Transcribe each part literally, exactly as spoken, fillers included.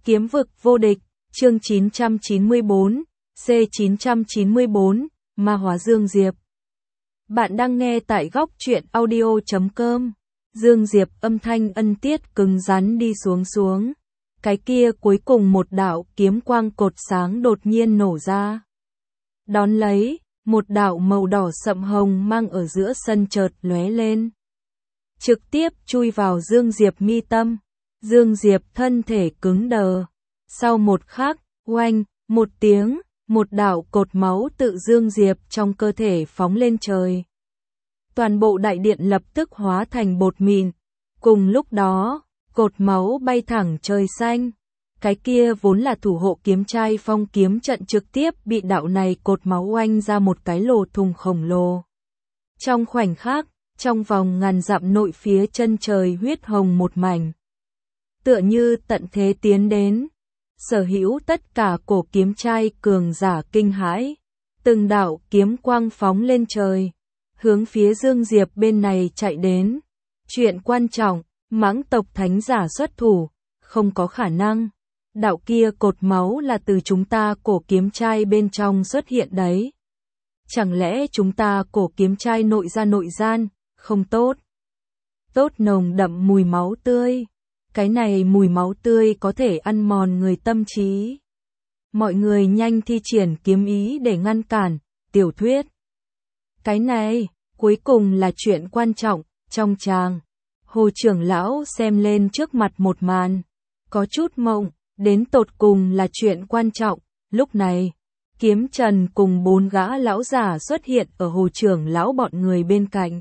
Kiếm vực vô địch, chương chín trăm chín mươi bốn, C chín trăm chín mươi bốn, Ma hóa Dương Diệp. Bạn đang nghe tại góc truyện audio chấm com. Dương Diệp âm thanh ân tiết cứng rắn đi xuống xuống. Cái kia cuối cùng một đạo kiếm quang cột sáng đột nhiên nổ ra. Đón lấy, một đạo màu đỏ sậm hồng mang ở giữa sân chợt lóe lên. Trực tiếp chui vào Dương Diệp mi tâm. Dương Diệp thân thể cứng đờ. Sau một khắc, oanh, một tiếng, một đạo cột máu tự Dương Diệp trong cơ thể phóng lên trời. Toàn bộ đại điện lập tức hóa thành bột mịn. Cùng lúc đó, cột máu bay thẳng trời xanh. Cái kia vốn là thủ hộ kiếm trai phong kiếm trận trực tiếp bị đạo này cột máu oanh ra một cái lỗ thùng khổng lồ. Trong khoảnh khắc, trong vòng ngàn dặm nội phía chân trời huyết hồng một mảnh. Tựa như tận thế tiến đến. Sở hữu tất cả cổ kiếm trai cường giả kinh hãi. Từng đạo kiếm quang phóng lên trời. Hướng phía Dương Diệp bên này chạy đến. Chuyện quan trọng, mãng tộc thánh giả xuất thủ. Không có khả năng. Đạo kia cột máu là từ chúng ta cổ kiếm trai bên trong xuất hiện đấy. Chẳng lẽ chúng ta cổ kiếm trai nội ra nội gian, không tốt. Tốt nồng đậm mùi máu tươi. Cái này mùi máu tươi có thể ăn mòn người tâm trí. Mọi người nhanh thi triển kiếm ý để ngăn cản, tiểu thuyết. Cái này, cuối cùng là chuyện quan trọng, trong tràng. Hồ trưởng lão xem lên trước mặt một màn. Có chút mộng, đến tột cùng là chuyện quan trọng. Lúc này, Kiếm Trần cùng bốn gã lão giả xuất hiện ở hồ trưởng lão bọn người bên cạnh.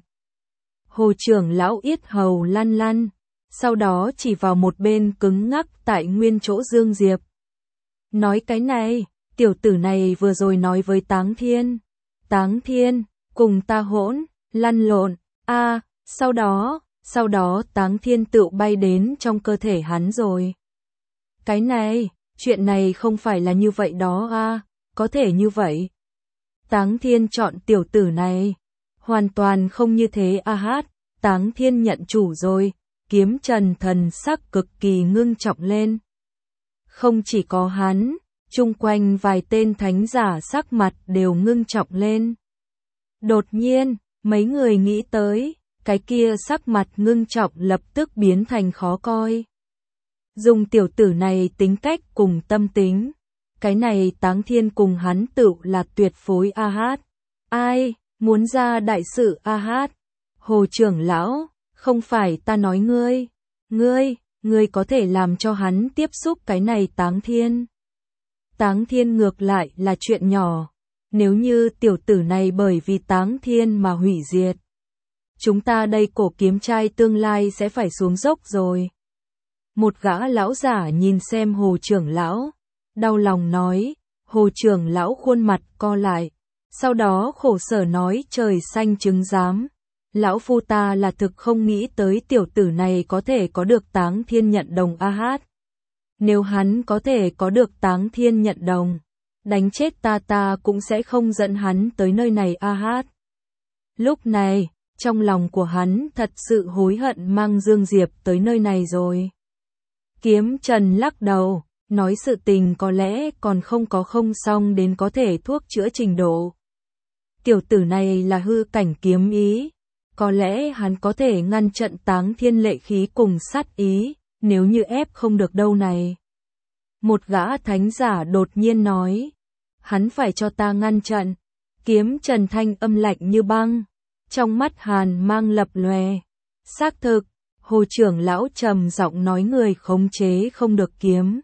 Hồ trưởng lão yết hầu lăn lăn. Sau đó chỉ vào một bên cứng ngắc tại nguyên chỗ Dương Diệp. Nói cái này, tiểu tử này vừa rồi nói với Táng Thiên. Táng Thiên, cùng ta hỗn, lăn lộn, a à, sau đó, sau đó Táng Thiên tự bay đến trong cơ thể hắn rồi. Cái này, chuyện này không phải là như vậy đó a à, có thể như vậy. Táng Thiên chọn tiểu tử này. Hoàn toàn không như thế a hát, Táng Thiên nhận chủ rồi. Kiếm Trần thần sắc cực kỳ ngưng trọng lên. Không chỉ có hắn, chung quanh vài tên thánh giả sắc mặt đều ngưng trọng lên. Đột nhiên, mấy người nghĩ tới, cái kia sắc mặt ngưng trọng lập tức biến thành khó coi. Dùng tiểu tử này tính cách cùng tâm tính. Cái này Táng Thiên cùng hắn tự là tuyệt phối a hát. Ai, muốn ra đại sự a hát? Hồ trưởng lão. Không phải ta nói ngươi, ngươi, ngươi có thể làm cho hắn tiếp xúc cái này Táng Thiên. Táng Thiên ngược lại là chuyện nhỏ, nếu như tiểu tử này bởi vì Táng Thiên mà hủy diệt. Chúng ta đây cổ kiếm trai tương lai sẽ phải xuống dốc rồi. Một gã lão giả nhìn xem hồ trưởng lão, đau lòng nói, hồ trưởng lão khuôn mặt co lại, sau đó khổ sở nói trời xanh chứng giám. Lão phu ta là thực không nghĩ tới tiểu tử này có thể có được Táng Thiên nhận đồng a hát. Nếu hắn có thể có được Táng Thiên nhận đồng, đánh chết ta ta cũng sẽ không dẫn hắn tới nơi này a hát. Lúc này, trong lòng của hắn thật sự hối hận mang Dương Diệp tới nơi này rồi. Kiếm Trần lắc đầu, nói sự tình có lẽ còn không có không xong đến có thể thuốc chữa trình độ. Tiểu tử này là hư cảnh kiếm ý. Có lẽ hắn có thể ngăn trận Táng Thiên lệ khí cùng sát ý, nếu như ép không được đâu này. Một gã thánh giả đột nhiên nói, hắn phải cho ta ngăn trận. Kiếm Trần thanh âm lạnh như băng, trong mắt hàn mang lập lòe. Xác thực, hồ trưởng lão trầm giọng nói người khống chế không được kiếm,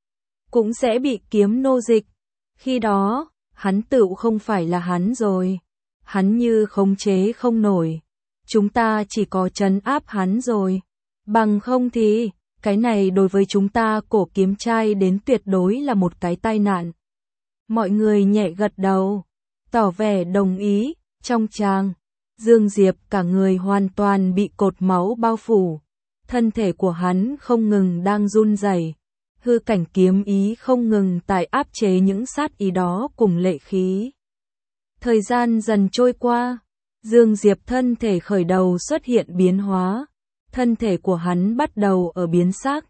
cũng sẽ bị kiếm nô dịch. Khi đó, hắn tự không phải là hắn rồi. Hắn như khống chế không nổi. Chúng ta chỉ có trấn áp hắn rồi. Bằng không thì, cái này đối với chúng ta cổ kiếm trai đến tuyệt đối là một cái tai nạn. Mọi người nhẹ gật đầu, tỏ vẻ đồng ý. Trong tràng, Dương Diệp cả người hoàn toàn bị cột máu bao phủ. Thân thể của hắn không ngừng đang run rẩy. Hư cảnh kiếm ý không ngừng tại áp chế những sát ý đó cùng lệ khí. Thời gian dần trôi qua. Dương Diệp thân thể khởi đầu xuất hiện biến hóa, thân thể của hắn bắt đầu ở biến sắc,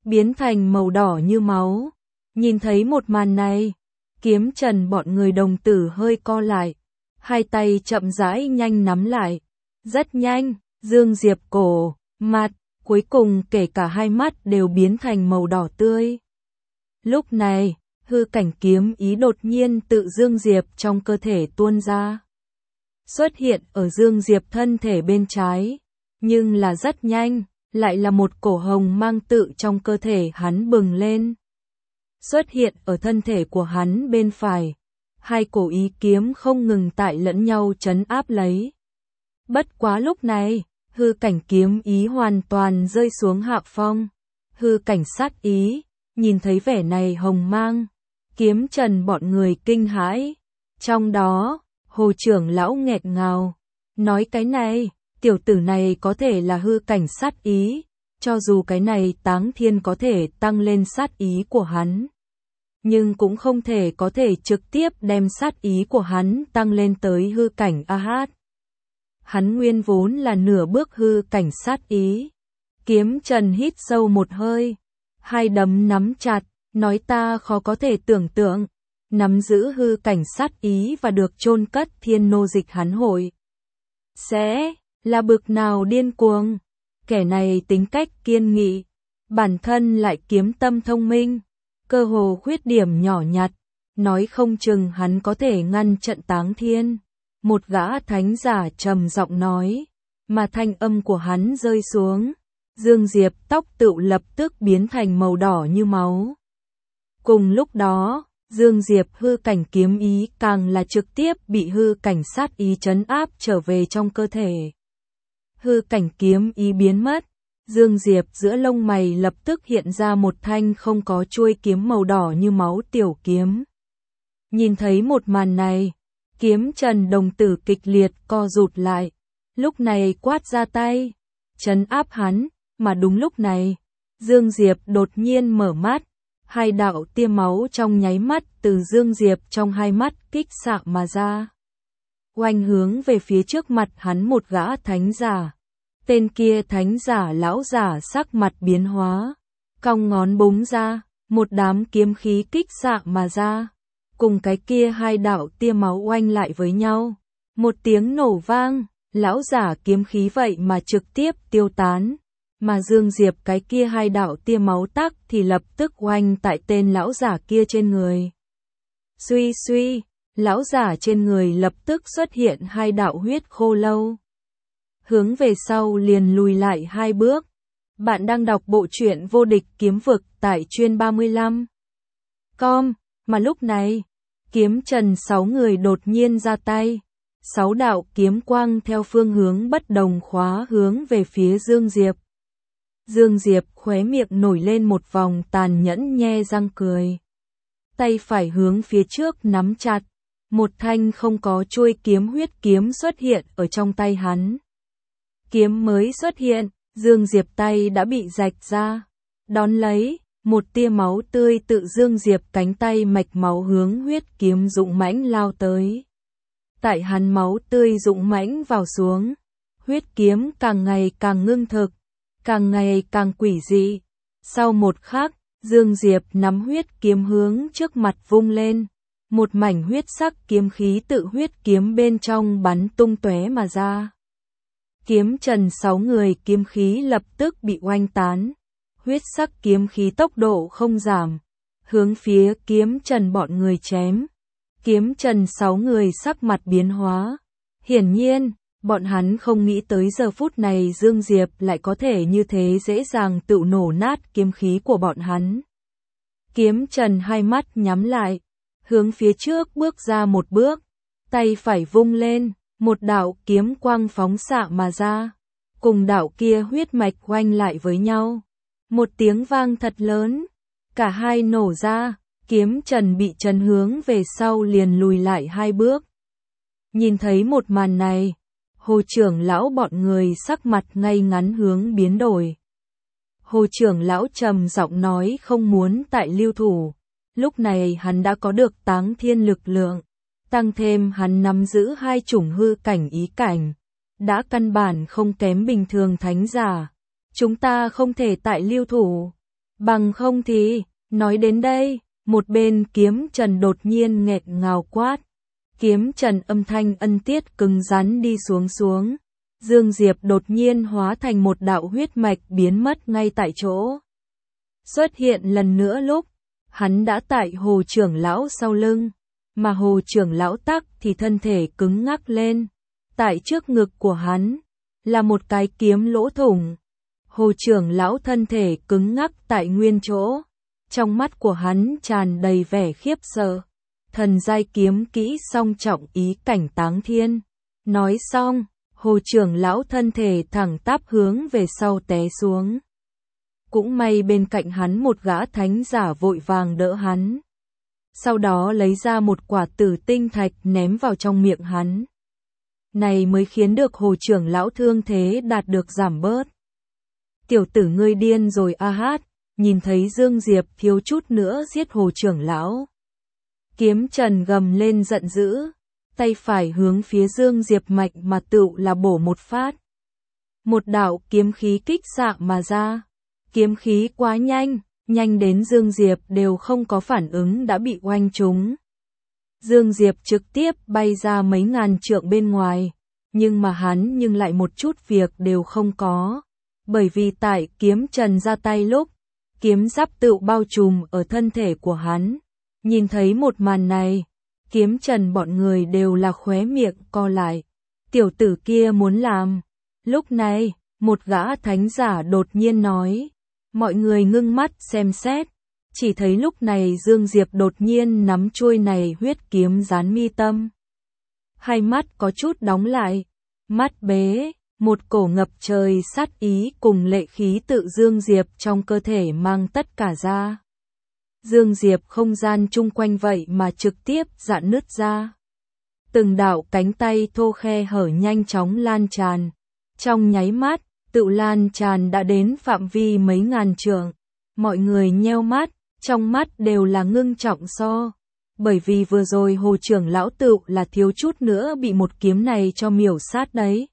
biến thành màu đỏ như máu. Nhìn thấy một màn này, Kiếm Trần bọn người đồng tử hơi co lại, hai tay chậm rãi nhanh nắm lại. Rất nhanh, Dương Diệp cổ, mặt, cuối cùng kể cả hai mắt đều biến thành màu đỏ tươi. Lúc này, hư cảnh kiếm ý đột nhiên tự Dương Diệp trong cơ thể tuôn ra. Xuất hiện ở Dương Diệp thân thể bên trái, nhưng là rất nhanh, lại là một cổ hồng mang tự trong cơ thể hắn bừng lên. Xuất hiện ở thân thể của hắn bên phải, hai cổ ý kiếm không ngừng tại lẫn nhau trấn áp lấy. Bất quá lúc này, hư cảnh kiếm ý hoàn toàn rơi xuống hạ phong. Hư cảnh sát ý, nhìn thấy vẻ này hồng mang, Kiếm Trần bọn người kinh hãi. Trong đó, Hồ trưởng lão nghẹt ngào, nói cái này, tiểu tử này có thể là hư cảnh sát ý, cho dù cái này Táng Thiên có thể tăng lên sát ý của hắn, nhưng cũng không thể có thể trực tiếp đem sát ý của hắn tăng lên tới hư cảnh a hát. Hắn nguyên vốn là nửa bước hư cảnh sát ý. Kiếm Trần hít sâu một hơi, hai đấm nắm chặt, nói ta khó có thể tưởng tượng, nắm giữ hư cảnh sát ý và được chôn cất thiên nô dịch hắn hội. Sẽ là bực nào điên cuồng, kẻ này tính cách kiên nghị, bản thân lại kiếm tâm thông minh, cơ hồ khuyết điểm nhỏ nhặt, nói không chừng hắn có thể ngăn trận Táng Thiên. Một gã thánh giả trầm giọng nói, mà thanh âm của hắn rơi xuống, Dương Diệp tóc tựu lập tức biến thành màu đỏ như máu. Cùng lúc đó, Dương Diệp hư cảnh kiếm ý càng là trực tiếp bị hư cảnh sát ý trấn áp trở về trong cơ thể. Hư cảnh kiếm ý biến mất, Dương Diệp giữa lông mày lập tức hiện ra một thanh không có chuôi kiếm màu đỏ như máu tiểu kiếm. Nhìn thấy một màn này, Kiếm Trần đồng tử kịch liệt co rụt lại, lúc này quát ra tay, trấn áp hắn, mà đúng lúc này, Dương Diệp đột nhiên mở mắt, hai đạo tia máu trong nháy mắt từ Dương Diệp trong hai mắt kích xạ mà ra. Oanh hướng về phía trước mặt hắn một gã thánh giả. Tên kia thánh giả lão giả sắc mặt biến hóa, cong ngón búng ra, một đám kiếm khí kích xạ mà ra. Cùng cái kia hai đạo tia máu oanh lại với nhau. Một tiếng nổ vang, lão giả kiếm khí vậy mà trực tiếp tiêu tán. Mà Dương Diệp cái kia hai đạo tia máu tắc thì lập tức oanh tại tên lão giả kia trên người. Suy suy, lão giả trên người lập tức xuất hiện hai đạo huyết khô lâu. Hướng về sau liền lùi lại hai bước. Bạn đang đọc bộ truyện Vô Địch Kiếm Vực tại chuyên ba mươi lăm. Com, mà lúc này, Kiếm Trần sáu người đột nhiên ra tay. Sáu đạo kiếm quang theo phương hướng bất đồng khóa hướng về phía Dương Diệp. Dương Diệp khóe miệng nổi lên một vòng tàn nhẫn nhe răng cười. Tay phải hướng phía trước nắm chặt. Một thanh không có chuôi kiếm huyết kiếm xuất hiện ở trong tay hắn. Kiếm mới xuất hiện, Dương Diệp tay đã bị rạch ra. Đón lấy, một tia máu tươi tự Dương Diệp cánh tay mạch máu hướng huyết kiếm dũng mãnh lao tới. Tại hắn máu tươi dũng mãnh vào xuống, huyết kiếm càng ngày càng ngưng thực, càng ngày càng quỷ dị. Sau một khắc, Dương Diệp nắm huyết kiếm hướng trước mặt vung lên, một mảnh huyết sắc kiếm khí tự huyết kiếm bên trong bắn tung tóe mà ra. Kiếm Trần sáu người kiếm khí lập tức bị oanh tán, huyết sắc kiếm khí tốc độ không giảm, hướng phía Kiếm Trần bọn người chém. Kiếm Trần sáu người sắc mặt biến hóa, hiển nhiên, bọn hắn không nghĩ tới giờ phút này Dương Diệp lại có thể như thế dễ dàng tự nổ nát kiếm khí của bọn hắn. Kiếm Trần hai mắt nhắm lại, hướng phía trước bước ra một bước, tay phải vung lên, một đạo kiếm quang phóng xạ mà ra, cùng đạo kia huyết mạch oanh lại với nhau. Một tiếng vang thật lớn, cả hai nổ ra, Kiếm Trần bị chấn hướng về sau liền lùi lại hai bước. Nhìn thấy một màn này, Hồ trưởng lão bọn người sắc mặt ngay ngắn hướng biến đổi. Hồ trưởng lão trầm giọng nói không muốn tại lưu thủ, lúc này hắn đã có được Táng Thiên lực lượng, tăng thêm hắn nắm giữ hai chủng hư cảnh ý cảnh, đã căn bản không kém bình thường thánh giả. Chúng ta không thể tại lưu thủ. Bằng không thì, nói đến đây, một bên Kiếm Trần đột nhiên nghẹn ngào quát. Kiếm Trần âm thanh ân tiết cứng rắn đi xuống xuống. Dương Diệp đột nhiên hóa thành một đạo huyết mạch biến mất ngay tại chỗ. Xuất hiện lần nữa lúc, hắn đã tại Hồ trưởng lão sau lưng, mà Hồ trưởng lão tắc thì thân thể cứng ngắc lên. Tại trước ngực của hắn, là một cái kiếm lỗ thủng. Hồ trưởng lão thân thể cứng ngắc tại nguyên chỗ. Trong mắt của hắn tràn đầy vẻ khiếp sợ. Thần giai kiếm kỹ song trọng ý cảnh táng thiên. Nói xong, Hồ trưởng lão thân thể thẳng tắp hướng về sau té xuống. Cũng may bên cạnh hắn một gã thánh giả vội vàng đỡ hắn. Sau đó lấy ra một quả tử tinh thạch ném vào trong miệng hắn. Này mới khiến được Hồ trưởng lão thương thế đạt được giảm bớt. Tiểu tử ngươi điên rồi a hát, nhìn thấy Dương Diệp thiếu chút nữa giết Hồ trưởng lão. Kiếm Trần gầm lên giận dữ, tay phải hướng phía Dương Diệp mạch mà tựu là bổ một phát. Một đạo kiếm khí kích xạ mà ra. Kiếm khí quá nhanh, nhanh đến Dương Diệp đều không có phản ứng đã bị oanh trúng. Dương Diệp trực tiếp bay ra mấy ngàn trượng bên ngoài, nhưng mà hắn nhưng lại một chút việc đều không có. Bởi vì tại Kiếm Trần ra tay lúc, kiếm giáp tựu bao trùm ở thân thể của hắn. Nhìn thấy một màn này, Kiếm Trần bọn người đều là khóe miệng co lại. Tiểu tử kia muốn làm. Lúc này, một gã thánh giả đột nhiên nói. Mọi người ngưng mắt xem xét. Chỉ thấy lúc này Dương Diệp đột nhiên nắm chuôi này huyết kiếm dán mi tâm. Hai mắt có chút đóng lại. Mắt bế, một cổ ngập trời sát ý cùng lệ khí tự Dương Diệp trong cơ thể mang tất cả ra. Dương Diệp không gian chung quanh vậy mà trực tiếp rạn nứt ra. Từng đạo cánh tay thô khe hở nhanh chóng lan tràn. Trong nháy mắt, tự lan tràn đã đến phạm vi mấy ngàn trượng. Mọi người nheo mắt, trong mắt đều là ngưng trọng so. Bởi vì vừa rồi Hồ trưởng lão tự là thiếu chút nữa bị một kiếm này cho miểu sát đấy.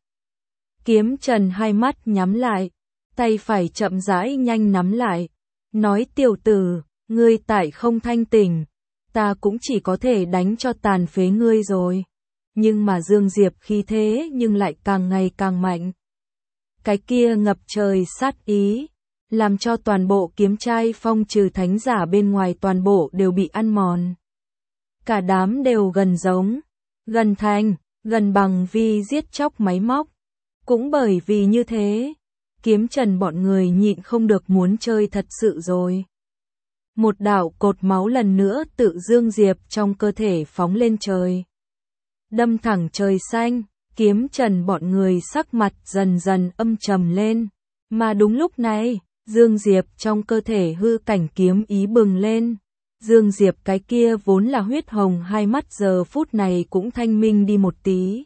Kiếm Trần hai mắt nhắm lại, tay phải chậm rãi nhanh nắm lại. Nói tiểu tử, ngươi tại không thanh tỉnh, ta cũng chỉ có thể đánh cho tàn phế ngươi rồi. Nhưng mà Dương Diệp khí thế nhưng lại càng ngày càng mạnh. Cái kia ngập trời sát ý, làm cho toàn bộ kiếm trai phong trừ thánh giả bên ngoài toàn bộ đều bị ăn mòn. Cả đám đều gần giống, gần thành, gần bằng vi giết chóc máy móc. Cũng bởi vì như thế, Kiếm Trần bọn người nhịn không được muốn chơi thật sự rồi. Một đạo cột máu lần nữa tự Dương Diệp trong cơ thể phóng lên trời. Đâm thẳng trời xanh, Kiếm Trần bọn người sắc mặt dần dần âm trầm lên. Mà đúng lúc này, Dương Diệp trong cơ thể hư cảnh kiếm ý bừng lên. Dương Diệp cái kia vốn là huyết hồng hai mắt giờ phút này cũng thanh minh đi một tí.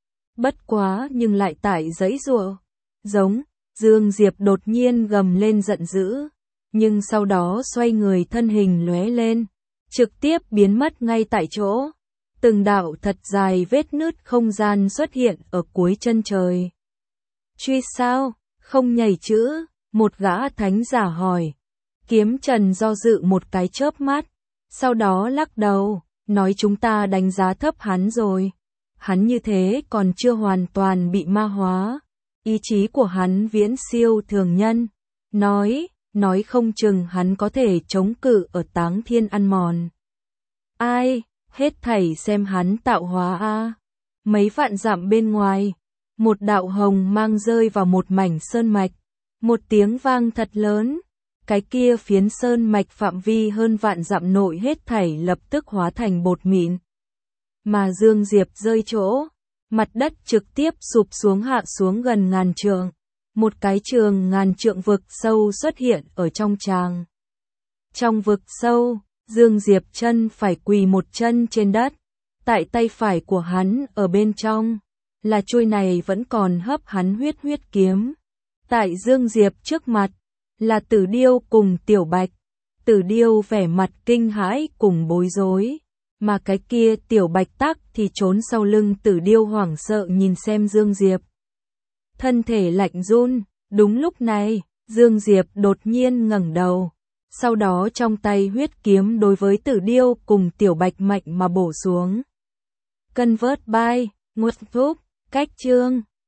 Bất quá nhưng lại tại giãy giụa. Giống, Dương Diệp đột nhiên gầm lên giận dữ. Nhưng sau đó xoay người thân hình lóe lên. Trực tiếp biến mất ngay tại chỗ. Từng đạo thật dài vết nứt không gian xuất hiện ở cuối chân trời. Truy sao, không nhảy chữ, một gã thánh giả hỏi. Kiếm Trần do dự một cái chớp mắt. Sau đó lắc đầu, nói chúng ta đánh giá thấp hắn rồi. Hắn như thế còn chưa hoàn toàn bị ma hóa. Ý chí của hắn viễn siêu thường nhân. Nói, nói không chừng hắn có thể chống cự ở táng thiên ăn mòn. Ai, hết thảy xem hắn tạo hóa a. Mấy vạn dặm bên ngoài, một đạo hồng mang rơi vào một mảnh sơn mạch. Một tiếng vang thật lớn. Cái kia phiến sơn mạch phạm vi hơn vạn dặm nội hết thảy lập tức hóa thành bột mịn. Mà Dương Diệp rơi chỗ, mặt đất trực tiếp sụp xuống hạ xuống gần ngàn trượng. Một cái trường ngàn trượng vực sâu xuất hiện ở trong tràng. Trong vực sâu, Dương Diệp chân phải quỳ một chân trên đất. Tại tay phải của hắn ở bên trong, là chuôi này vẫn còn hấp hắn huyết huyết kiếm. Tại Dương Diệp trước mặt, là Tử Điêu cùng Tiểu Bạch. Tử Điêu vẻ mặt kinh hãi cùng bối rối. Mà cái kia Tiểu Bạch tắc thì trốn sau lưng Tử Điêu hoảng sợ nhìn xem Dương Diệp. Thân thể lạnh run, đúng lúc này, Dương Diệp đột nhiên ngẩng đầu, Sau đó trong tay huyết kiếm đối với Tử Điêu cùng Tiểu Bạch mạnh mà bổ xuống. Convert by, Nguồn Thúc, Cách Chương.